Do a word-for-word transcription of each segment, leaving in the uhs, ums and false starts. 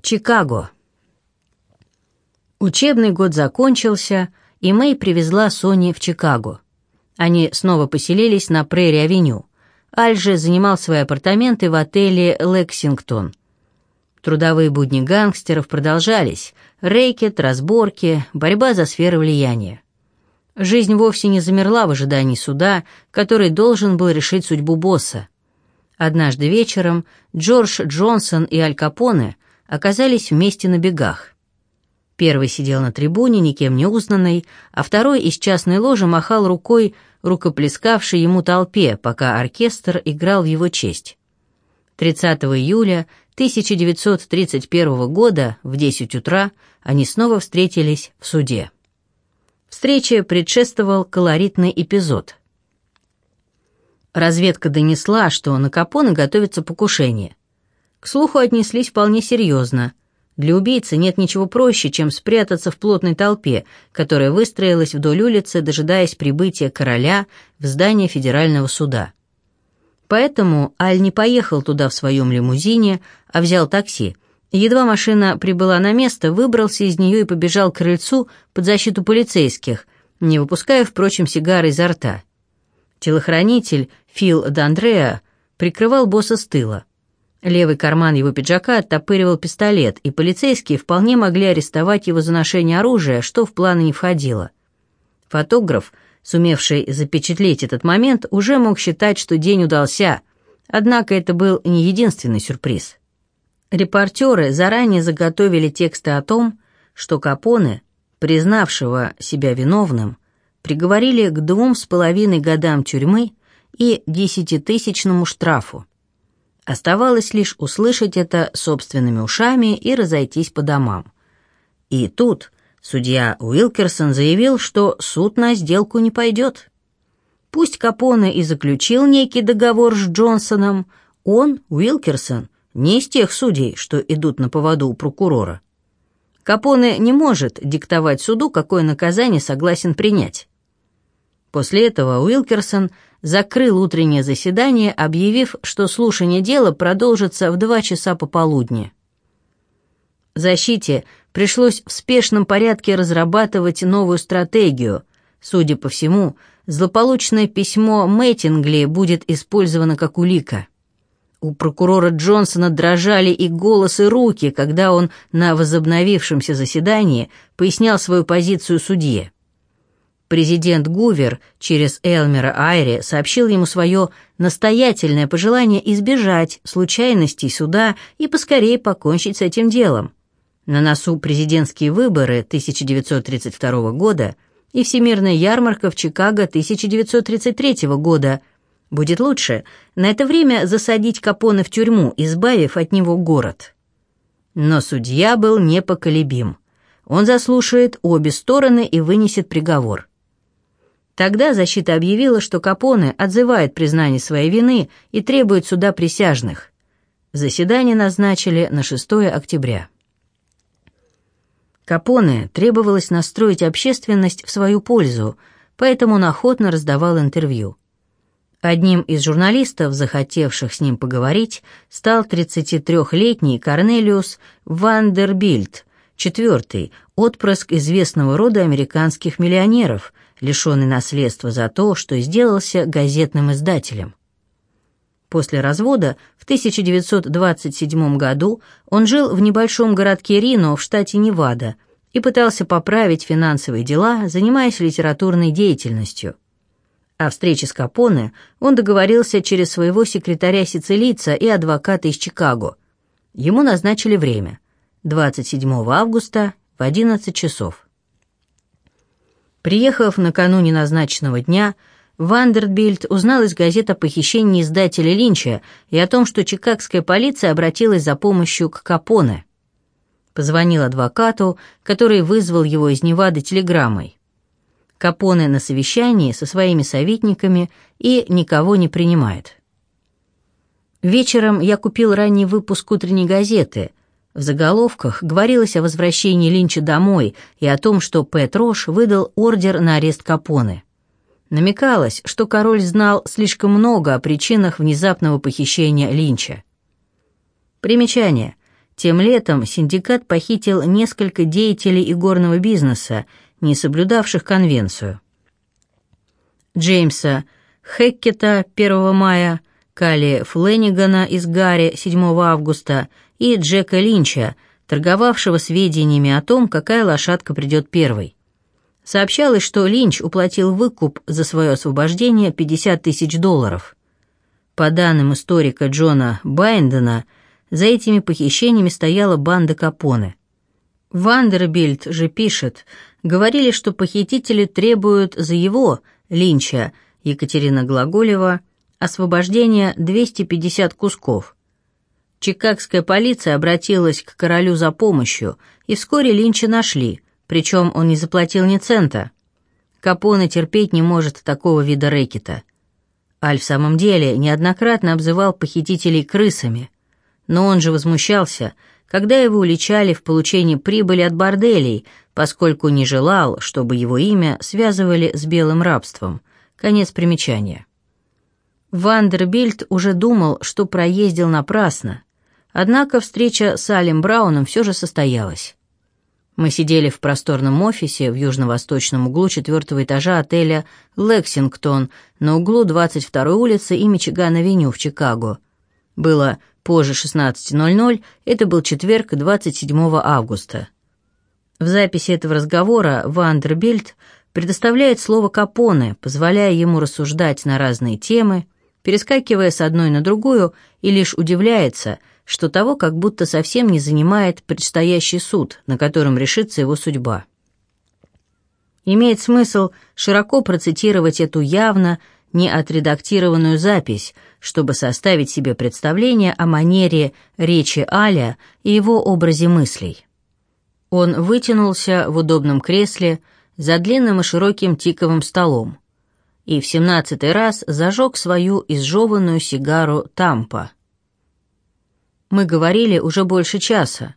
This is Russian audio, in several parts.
Чикаго. Учебный год закончился, и Мэй привезла Сони в Чикаго. Они снова поселились на Прерри-авеню. Аль же занимал свои апартаменты в отеле «Лексингтон». Трудовые будни гангстеров продолжались. Рэкет, разборки, борьба за сферы влияния. Жизнь вовсе не замерла в ожидании суда, который должен был решить судьбу босса. Однажды вечером Джордж Джонсон и Аль Капоне оказались вместе на бегах. Первый сидел на трибуне, никем не узнанный, а второй из частной ложи махал рукой рукоплескавшей ему толпе, пока оркестр играл в его честь. тридцатого июля тысяча девятьсот тридцать первого года в десять утра они снова встретились в суде. Встрече предшествовал колоритный эпизод. Разведка донесла, что на Капоне готовится покушение. К слуху отнеслись вполне серьезно. Для убийцы нет ничего проще, чем спрятаться в плотной толпе, которая выстроилась вдоль улицы, дожидаясь прибытия короля в здание федерального суда. Поэтому Аль не поехал туда в своем лимузине, а взял такси. Едва машина прибыла на место, выбрался из нее и побежал к крыльцу под защиту полицейских, не выпуская, впрочем, сигары изо рта. Телохранитель Фил Д'Андреа прикрывал босса с тыла. Левый карман его пиджака оттопыривал пистолет, и полицейские вполне могли арестовать его за ношение оружия, что в планы не входило. Фотограф, сумевший запечатлеть этот момент, уже мог считать, что день удался, однако это был не единственный сюрприз. Репортеры заранее заготовили тексты о том, что Капоне, признавшего себя виновным, приговорили к двум с половиной годам тюрьмы и десятитысячному штрафу. Оставалось лишь услышать это собственными ушами и разойтись по домам. И тут судья Уилкерсон заявил, что суд на сделку не пойдет. Пусть Капоне и заключил некий договор с Джонсоном, он, Уилкерсон, не из тех судей, что идут на поводу у прокурора. Капоне не может диктовать суду, какое наказание согласен принять. После этого Уилкерсон закрыл утреннее заседание, объявив, что слушание дела продолжится в два часа пополудни. Защите пришлось в спешном порядке разрабатывать новую стратегию. Судя по всему, злополучное письмо Мэттингли будет использовано как улика. У прокурора Джонсона дрожали и голос, и руки, когда он на возобновившемся заседании пояснял свою позицию судье. Президент Гувер через Элмера Айри сообщил ему свое настоятельное пожелание избежать случайностей суда и поскорее покончить с этим делом. На носу президентские выборы тысяча девятьсот тридцать второго года и Всемирная ярмарка в Чикаго тысяча девятьсот тридцать третьего года. Будет лучше на это время засадить Капоне в тюрьму, избавив от него город. Но судья был непоколебим. Он заслушает обе стороны и вынесет приговор. Тогда защита объявила, что Капоне отзывает признание своей вины и требует суда присяжных. Заседание назначили на шестое октября. Капоне требовалось настроить общественность в свою пользу, поэтому он охотно раздавал интервью. Одним из журналистов, захотевших с ним поговорить, стал тридцатитрёхлетний Корнелиус Вандербильт, четвертый, отпрыск известного рода американских миллионеров, лишенный наследства за то, что сделался газетным издателем. После развода в тысяча девятьсот двадцать седьмом году он жил в небольшом городке Рино в штате Невада и пытался поправить финансовые дела, занимаясь литературной деятельностью. О встрече с Капоне он договорился через своего секретаря-сицилийца и адвоката из Чикаго. Ему назначили время – двадцать седьмого августа в одиннадцать часов. Приехав накануне назначенного дня, Вандербильт узнал из газет о похищении издателя Линча и о том, что чикагская полиция обратилась за помощью к Капоне. Позвонил адвокату, который вызвал его из Невады телеграммой. Капоне на совещании со своими советниками и никого не принимает. Вечером я купил ранний выпуск утренней газеты. В заголовках говорилось о возвращении Линча домой и о том, что Пэт Рош выдал ордер на арест Капоне. Намекалось, что король знал слишком много о причинах внезапного похищения Линча. Примечание. Тем летом синдикат похитил несколько деятелей игорного бизнеса, не соблюдавших конвенцию. Джеймса Хеккета первого мая, Калли Флэнигана из Гарри седьмого августа и Джека Линча, торговавшего сведениями о том, какая лошадка придет первой. Сообщалось, что Линч уплатил выкуп за свое освобождение пятьдесят тысяч долларов. По данным историка Джона Байндена, за этими похищениями стояла банда Капоне. Вандербильт же пишет, говорили, что похитители требуют за его, Линча, Екатерина Глаголева, освобождения двести пятьдесят кусков. Чикагская полиция обратилась к королю за помощью, и вскоре Линча нашли, причем он не заплатил ни цента. Капоне терпеть не может такого вида рэкета. Аль в самом деле неоднократно обзывал похитителей крысами, но он же возмущался, когда его уличали в получении прибыли от борделей, поскольку не желал, чтобы его имя связывали с белым рабством. Конец примечания. Вандербильт уже думал, что проездил напрасно, однако встреча с Алем Брауном все же состоялась. Мы сидели в просторном офисе в южно-восточном углу четвертого этажа отеля «Лексингтон» на углу двадцать второй улицы и Мичиган-авеню в Чикаго. Было позже шестнадцати ноль-ноль, это был четверг, двадцать седьмого августа. В записи этого разговора Вандербильт предоставляет слово Капоне, позволяя ему рассуждать на разные темы, перескакивая с одной на другую, и лишь удивляется, что того как будто совсем не занимает предстоящий суд, на котором решится его судьба. Имеет смысл широко процитировать эту явно не отредактированную запись, чтобы составить себе представление о манере речи Аля и его образе мыслей. Он вытянулся в удобном кресле за длинным и широким тиковым столом и в семнадцатый раз зажег свою изжеванную сигару «Тампа». Мы говорили уже больше часа.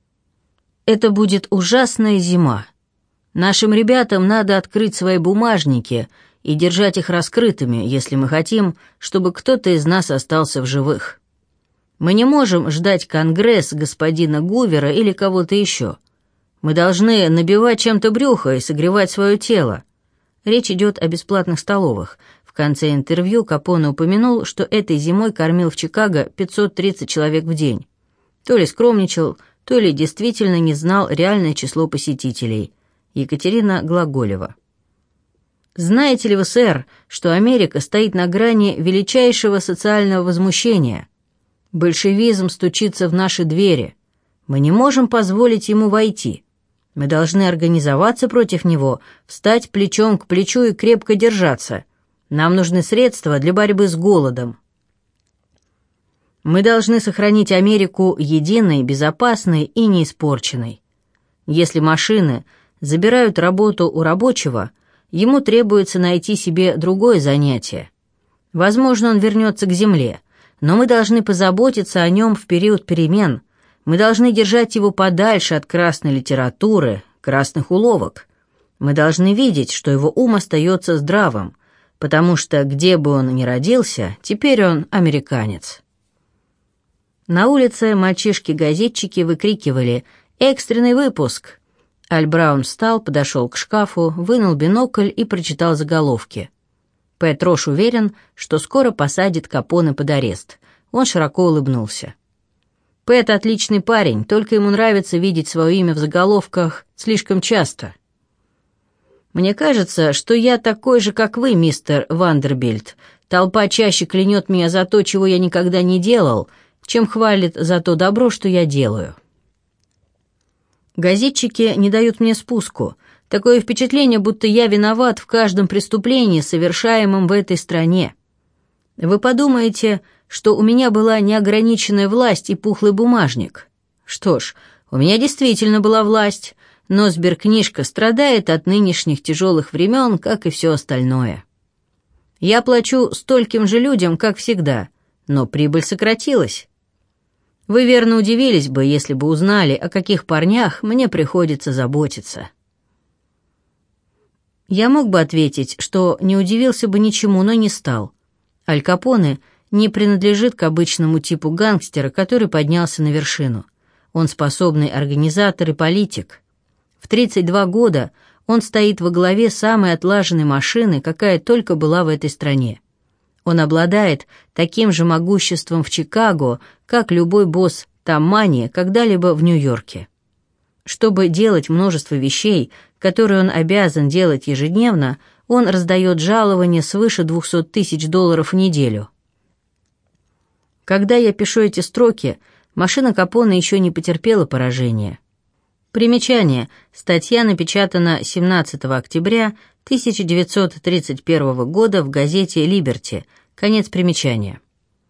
Это будет ужасная зима. Нашим ребятам надо открыть свои бумажники и держать их раскрытыми, если мы хотим, чтобы кто-то из нас остался в живых. Мы не можем ждать Конгресс господина Гувера или кого-то еще. Мы должны набивать чем-то брюхо и согревать свое тело. Речь идет о бесплатных столовых. В конце интервью Капоне упомянул, что этой зимой кормил в Чикаго пятьсот тридцать человек в день. То ли скромничал, то ли действительно не знал реальное число посетителей. Екатерина Глаголева. Знаете ли вы, сэр, что Америка стоит на грани величайшего социального возмущения? Большевизм стучится в наши двери. Мы не можем позволить ему войти. Мы должны организоваться против него, встать плечом к плечу и крепко держаться. Нам нужны средства для борьбы с голодом. Мы должны сохранить Америку единой, безопасной и неиспорченной. Если машины забирают работу у рабочего, ему требуется найти себе другое занятие. Возможно, он вернется к земле, но мы должны позаботиться о нем в период перемен. Мы должны держать его подальше от красной литературы, красных уловок. Мы должны видеть, что его ум остается здравым, потому что, где бы он ни родился, теперь он американец. На улице мальчишки-газетчики выкрикивали «Экстренный выпуск!». Аль Браун встал, подошел к шкафу, вынул бинокль и прочитал заголовки. Пэт Рош уверен, что скоро посадит Капоне под арест. Он широко улыбнулся. Пэт отличный парень, только ему нравится видеть свое имя в заголовках слишком часто. Мне кажется, что я такой же, как вы, мистер Вандербильт. Толпа чаще клянет меня за то, чего я никогда не делал, чем хвалит за то добро, что я делаю. Газетчики не дают мне спуску. Такое впечатление, будто я виноват в каждом преступлении, совершаемом в этой стране. Вы подумаете, что у меня была неограниченная власть и пухлый бумажник. Что ж, у меня действительно была власть, но сберкнижка страдает от нынешних тяжелых времен, как и все остальное. Я плачу стольким же людям, как всегда, но прибыль сократилась. Вы верно удивились бы, если бы узнали, о каких парнях мне приходится заботиться. Я мог бы ответить, что не удивился бы ничему, но не стал. Аль Капоне не принадлежит к обычному типу гангстера, который поднялся на вершину. Он способный организатор и политик. В тридцать два года он стоит во главе самой отлаженной машины, какая только была в этой стране. Он обладает таким же могуществом в Чикаго, как любой босс Таммани когда-либо в Нью-Йорке. Чтобы делать множество вещей, которые он обязан делать ежедневно, он раздает жалования свыше двухсот тысяч долларов в неделю. Когда я пишу эти строки, машина Капоне еще не потерпела поражения. Примечание. Статья напечатана семнадцатого октября тысяча девятьсот тридцать первого года в газете «Либерти». Конец примечания.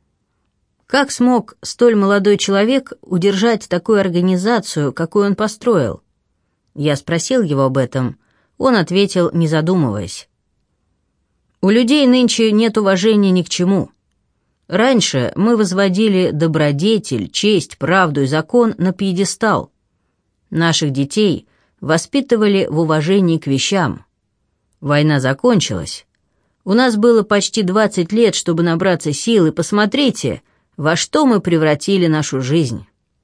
Как смог столь молодой человек удержать такую организацию, какую он построил? Я спросил его об этом. Он ответил, не задумываясь. У людей нынче нет уважения ни к чему. Раньше мы возводили добродетель, честь, правду и закон на пьедестал. Наших детей воспитывали в уважении к вещам. Война закончилась. У нас было почти двадцать лет, чтобы набраться сил, и посмотрите, во что мы превратили нашу жизнь.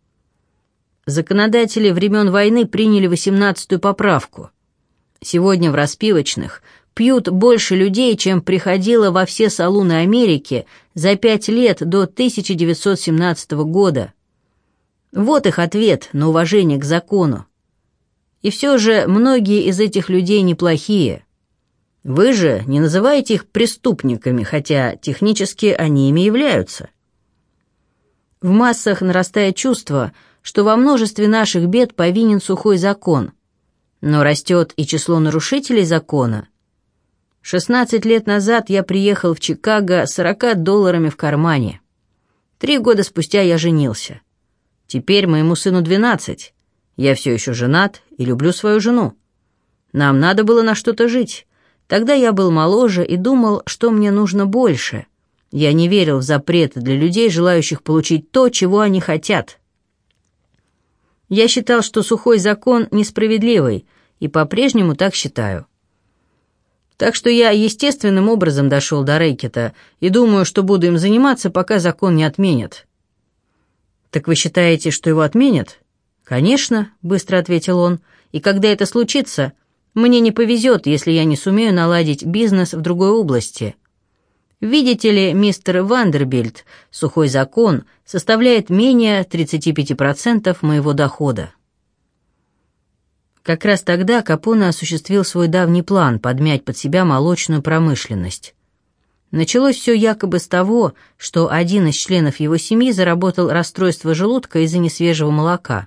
Законодатели времен войны приняли восемнадцатую поправку. Сегодня в распивочных пьют больше людей, чем приходило во все салуны Америки за пять лет до тысяча девятьсот семнадцатого года. Вот их ответ на уважение к закону. И все же многие из этих людей неплохие. Вы же не называете их преступниками, хотя технически они ими являются. В массах нарастает чувство, что во множестве наших бед повинен сухой закон. Но растет и число нарушителей закона. шестнадцать лет назад я приехал в Чикаго с сорока долларами в кармане. Три года спустя я женился. Теперь моему сыну двенадцать. Я все еще женат и люблю свою жену. Нам надо было на что-то жить. Тогда я был моложе и думал, что мне нужно больше. Я не верил в запреты для людей, желающих получить то, чего они хотят. Я считал, что сухой закон несправедливый, и по-прежнему так считаю. Так что я естественным образом дошел до рэкета и думаю, что буду им заниматься, пока закон не отменят. «Так вы считаете, что его отменят?» «Конечно», — быстро ответил он, «и когда это случится, мне не повезет, если я не сумею наладить бизнес в другой области. Видите ли, мистер Вандербильт, сухой закон составляет менее тридцати пяти процентов моего дохода». Как раз тогда Капоне осуществил свой давний план подмять под себя молочную промышленность. Началось все якобы с того, что один из членов его семьи заработал расстройство желудка из-за несвежего молока.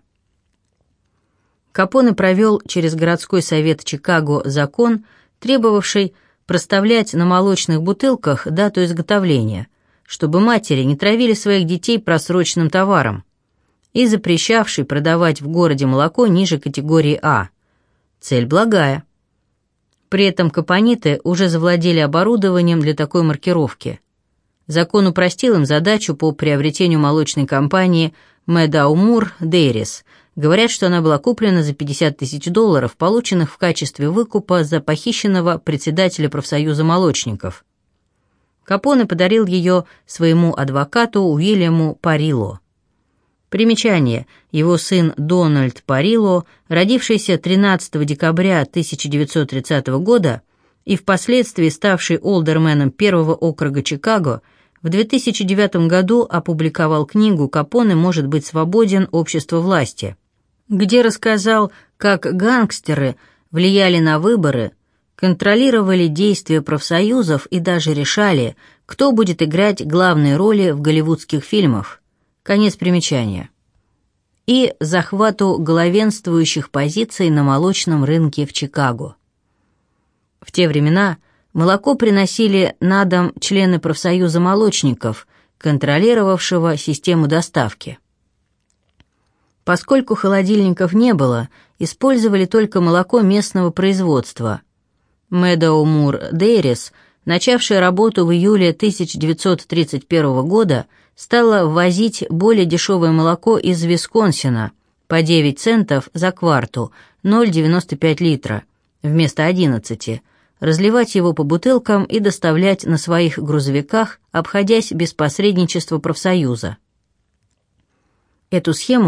Капоне провел через городской совет Чикаго закон, требовавший проставлять на молочных бутылках дату изготовления, чтобы матери не травили своих детей просроченным товаром, и запрещавший продавать в городе молоко ниже категории А. Цель благая. При этом капониты уже завладели оборудованием для такой маркировки. Закон упростил им задачу по приобретению молочной компании Meadow Moor Dairies. Говорят, что она была куплена за пятьдесят тысяч долларов, полученных в качестве выкупа за похищенного председателя профсоюза молочников. Капоне подарил ее своему адвокату Уильяму Парило. Примечание. Его сын Дональд Парило, родившийся тринадцатого декабря тысяча девятьсот тридцатого года и впоследствии ставший олдерменом первого округа Чикаго, в две тысячи девятом году опубликовал книгу «Капоне может быть свободен. Общество власти», где рассказал, как гангстеры влияли на выборы, контролировали действия профсоюзов и даже решали, кто будет играть главные роли в голливудских фильмах. Конец примечания. И захвату главенствующих позиций на молочном рынке в Чикаго. В те времена молоко приносили на дом члены профсоюза молочников, контролировавшего систему доставки. Поскольку холодильников не было, использовали только молоко местного производства. Meadow Moor Dairies, начавшая работу в июле тысяча девятьсот тридцать первого года, стала ввозить более дешевое молоко из Висконсина по девять центов за кварту, ноль целых девяносто пять литра, вместо одиннадцати, разливать его по бутылкам и доставлять на своих грузовиках, обходясь без посредничества профсоюза. Эту схему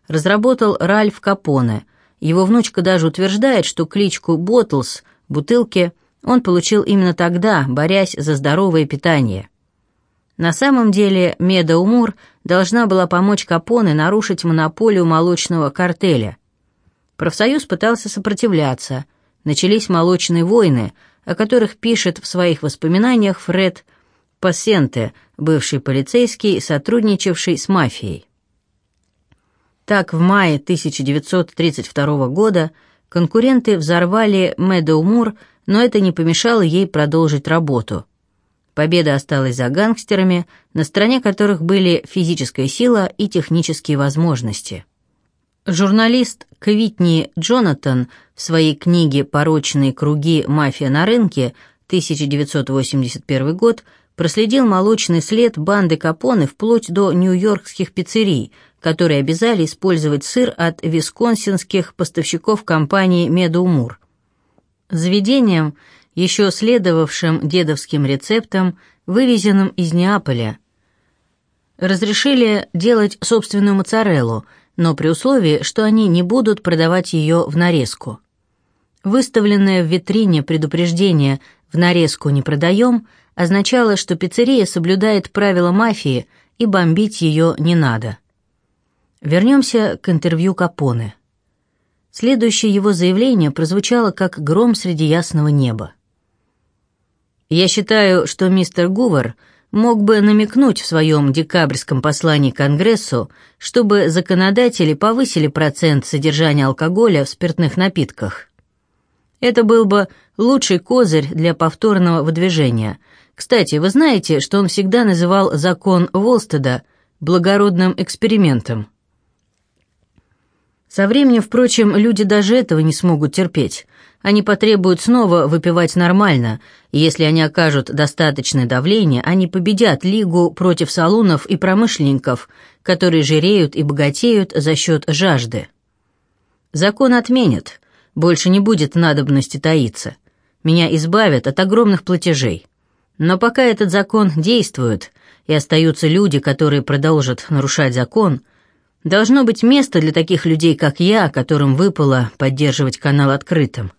разработал Ральф Капоне. Его внучка даже утверждает, что кличку «Боттлс» — «бутылки» он получил именно тогда, борясь за здоровое питание. На самом деле Медоу Мур должна была помочь Капоне нарушить монополию молочного картеля. Профсоюз пытался сопротивляться. Начались молочные войны, о которых пишет в своих воспоминаниях Фред Пассенте, бывший полицейский, сотрудничавший с мафией. Так, в мае тысяча девятьсот тридцать второго года конкуренты взорвали Медоу Мур, но это не помешало ей продолжить работу. Победа осталась за гангстерами, на стороне которых были физическая сила и технические возможности. Журналист Квитни Джонатан в своей книге «Порочные круги. Мафия на рынке» тысяча девятьсот восемьдесят первый год проследил молочный след банды Капоне вплоть до нью-йоркских пиццерий, которые обязали использовать сыр от висконсинских поставщиков компании Медоу Мур. Заведением, еще следовавшим дедовским рецептам, вывезенным из Неаполя, разрешили делать собственную моцареллу, но при условии, что они не будут продавать ее в нарезку. Выставленное в витрине предупреждение «в нарезку не продаем» означало, что пиццерия соблюдает правила мафии и бомбить ее не надо. Вернемся к интервью Капоне. Следующее его заявление прозвучало как гром среди ясного неба. «Я считаю, что мистер Гувер мог бы намекнуть в своем декабрьском послании Конгрессу, чтобы законодатели повысили процент содержания алкоголя в спиртных напитках. Это был бы лучший козырь для повторного выдвижения. Кстати, вы знаете, что он всегда называл закон Волстеда благородным экспериментом. Со временем, впрочем, люди даже этого не смогут терпеть. Они потребуют снова выпивать нормально, и если они окажут достаточное давление, они победят Лигу против салунов и промышленников, которые жиреют и богатеют за счет жажды. Закон отменят, больше не будет надобности таиться. Меня избавят от огромных платежей. Но пока этот закон действует, и остаются люди, которые продолжат нарушать закон, должно быть место для таких людей, как я, которым выпало поддерживать канал открытым.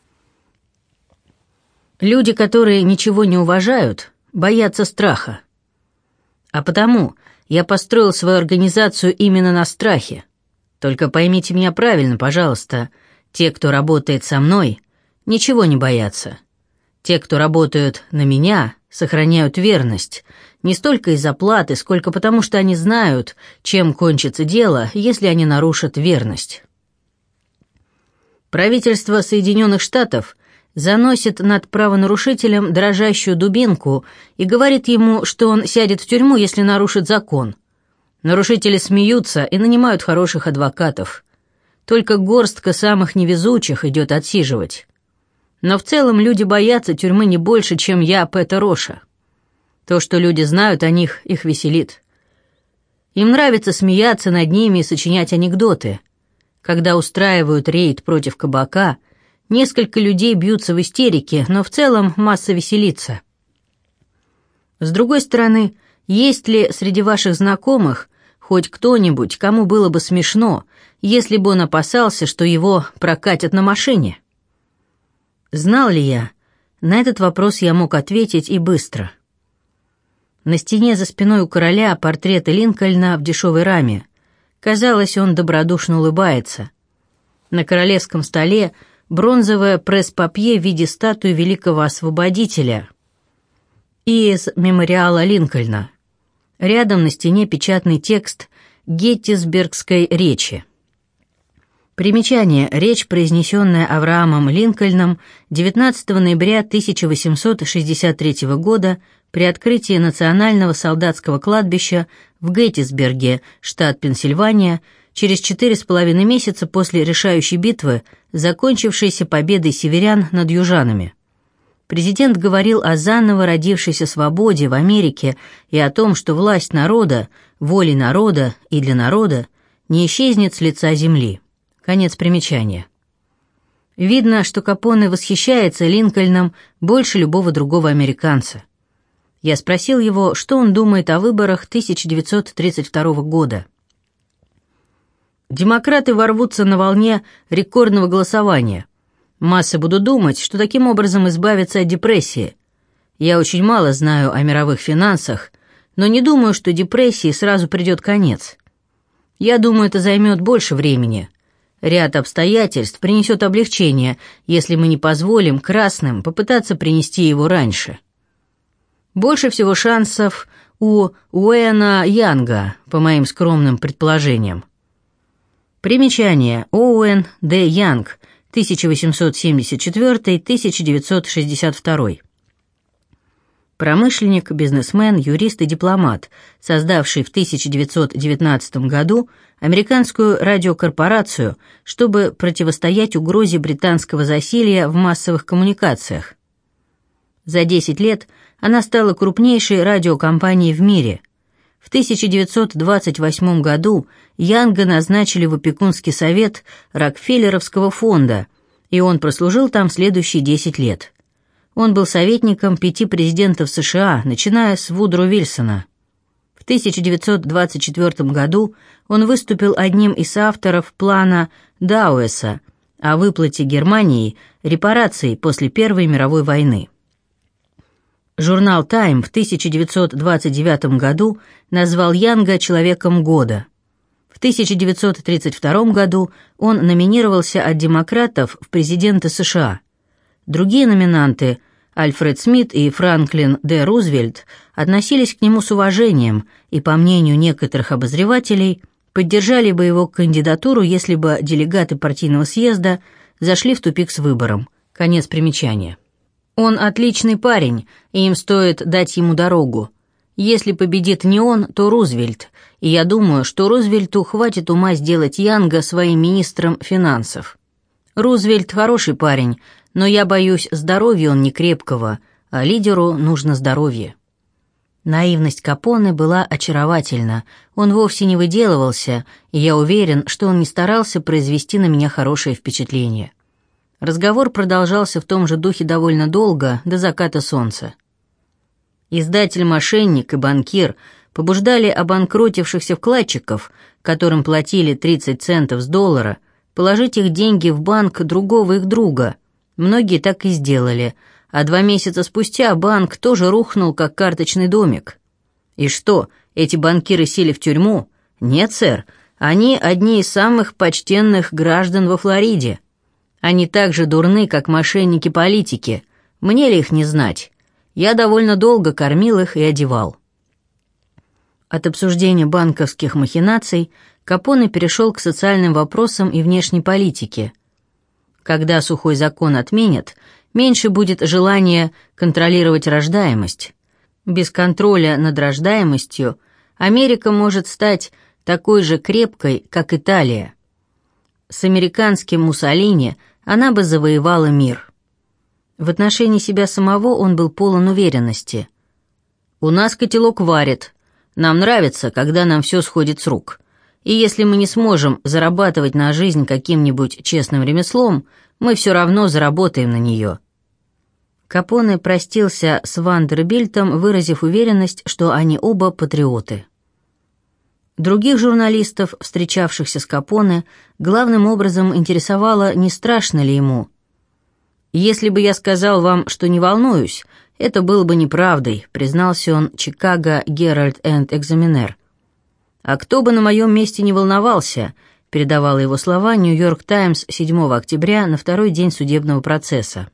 Люди, которые ничего не уважают, боятся страха. А потому я построил свою организацию именно на страхе. Только поймите меня правильно, пожалуйста, те, кто работает со мной, ничего не боятся. Те, кто работают на меня, сохраняют верность, не столько из-за платы, сколько потому, что они знают, чем кончится дело, если они нарушат верность. Правительство Соединенных Штатов заносит над правонарушителем дрожащую дубинку и говорит ему, что он сядет в тюрьму, если нарушит закон. Нарушители смеются и нанимают хороших адвокатов. Только горстка самых невезучих идет отсиживать. Но в целом люди боятся тюрьмы не больше, чем я, Пэта Роша. То, что люди знают о них, их веселит. Им нравится смеяться над ними и сочинять анекдоты. Когда устраивают рейд против кабака, несколько людей бьются в истерике, но в целом масса веселится. С другой стороны, есть ли среди ваших знакомых хоть кто-нибудь, кому было бы смешно, если бы он опасался, что его прокатят на машине? Знал ли я? На этот вопрос я мог ответить и быстро. На стене за спиной у короля портреты Линкольна в дешевой раме. Казалось, он добродушно улыбается. На королевском столе бронзовое пресс-папье в виде статуи великого освободителя и из мемориала Линкольна. Рядом на стене печатный текст Геттисбергской речи. Примечание. Речь, произнесенная Авраамом Линкольном девятнадцатого ноября тысяча восемьсот шестьдесят третьего года при открытии Национального солдатского кладбища в Геттисберге, штат Пенсильвания, через четыре с половиной месяца после решающей битвы, закончившейся победой северян над южанами. Президент говорил о заново родившейся свободе в Америке и о том, что власть народа, волей народа и для народа не исчезнет с лица земли. Конец примечания. Видно, что Капоне восхищается Линкольном больше любого другого американца. Я спросил его, что он думает о выборах тысяча девятьсот тридцать второго года. Демократы ворвутся на волне рекордного голосования. Массы будут думать, что таким образом избавятся от депрессии. Я очень мало знаю о мировых финансах, но не думаю, что депрессии сразу придет конец. Я думаю, это займет больше времени. Ряд обстоятельств принесет облегчение, если мы не позволим красным попытаться принести его раньше. Больше всего шансов у Уэйна Янга, по моим скромным предположениям. Примечание. Оуэн Д. Янг, тысяча восемьсот семьдесят четвёртый — тысяча девятьсот шестьдесят второй. Промышленник, бизнесмен, юрист и дипломат, создавший в тысяча девятьсот девятнадцатом году американскую радиокорпорацию, чтобы противостоять угрозе британского засилья в массовых коммуникациях. За десять лет она стала крупнейшей радиокомпанией в мире. В тысяча девятьсот двадцать восьмом году Янга назначили в опекунский совет Рокфеллеровского фонда, и он прослужил там следующие десять лет. Он был советником пяти президентов США, начиная с Вудро Вильсона. В тысяча девятьсот двадцать четвёртом году он выступил одним из авторов плана Дауэса о выплате Германии репараций после Первой мировой войны. Журнал «Тайм» в тысяча девятьсот двадцать девятом году назвал Янга «Человеком года». В тысяча девятьсот тридцать втором году он номинировался от демократов в президенты США. Другие номинанты, Альфред Смит и Франклин Д. Рузвельт, относились к нему с уважением и, по мнению некоторых обозревателей, поддержали бы его кандидатуру, если бы делегаты партийного съезда зашли в тупик с выбором. Конец примечания. Он отличный парень, и им стоит дать ему дорогу. Если победит не он, то Рузвельт, и я думаю, что Рузвельту хватит ума сделать Янга своим министром финансов. Рузвельт хороший парень, но я боюсь, здоровья он не крепкого, а лидеру нужно здоровье. Наивность Капоне была очаровательна, он вовсе не выделывался, и я уверен, что он не старался произвести на меня хорошее впечатление. Разговор продолжался в том же духе довольно долго, до заката солнца. Издатель-мошенник и банкир побуждали обанкротившихся вкладчиков, которым платили тридцать центов с доллара, положить их деньги в банк другого их друга. Многие так и сделали, а два месяца спустя банк тоже рухнул, как карточный домик. И что, эти банкиры сели в тюрьму? Нет, сэр, они одни из самых почтенных граждан во Флориде. Они так же дурны, как мошенники-политики. Мне ли их не знать? Я довольно долго кормил их и одевал. От обсуждения банковских махинаций Капоне перешел к социальным вопросам и внешней политике. Когда сухой закон отменят, меньше будет желания контролировать рождаемость. Без контроля над рождаемостью Америка может стать такой же крепкой, как Италия. С американским Муссолини она бы завоевала мир. В отношении себя самого он был полон уверенности. «У нас котелок варит. Нам нравится, когда нам все сходит с рук. И если мы не сможем зарабатывать на жизнь каким-нибудь честным ремеслом, мы все равно заработаем на нее». Капоне простился с Вандербильтом, выразив уверенность, что они оба патриоты. Других журналистов, встречавшихся с Капоне, главным образом интересовало, не страшно ли ему. «Если бы я сказал вам, что не волнуюсь, это было бы неправдой», признался он Chicago Herald and Examiner. «А кто бы на моем месте не волновался», передавала его слова Нью-Йорк Таймс седьмого октября на второй день судебного процесса.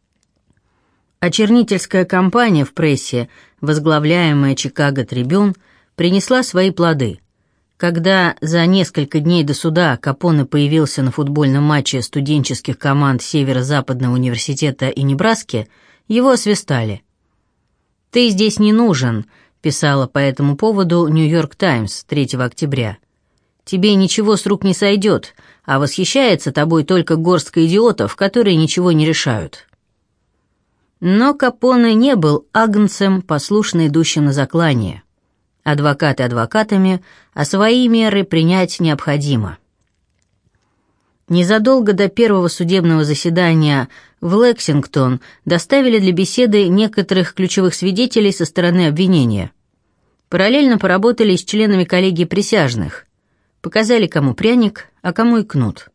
Очернительская кампания в прессе, возглавляемая Chicago Tribune, принесла свои плоды. Когда за несколько дней до суда Капоне появился на футбольном матче студенческих команд Северо-Западного университета и Небраски, его освистали. «Ты здесь не нужен», — писала по этому поводу «Нью-Йорк Таймс» третьего октября. «Тебе ничего с рук не сойдет, а восхищается тобой только горстка идиотов, которые ничего не решают». Но Капоне не был агнцем, послушно идущим на заклание. Адвокаты адвокатами, а свои меры принять необходимо. Незадолго до первого судебного заседания в Лексингтон доставили для беседы некоторых ключевых свидетелей со стороны обвинения. Параллельно поработали с членами коллегии присяжных. Показали, кому пряник, а кому и кнут.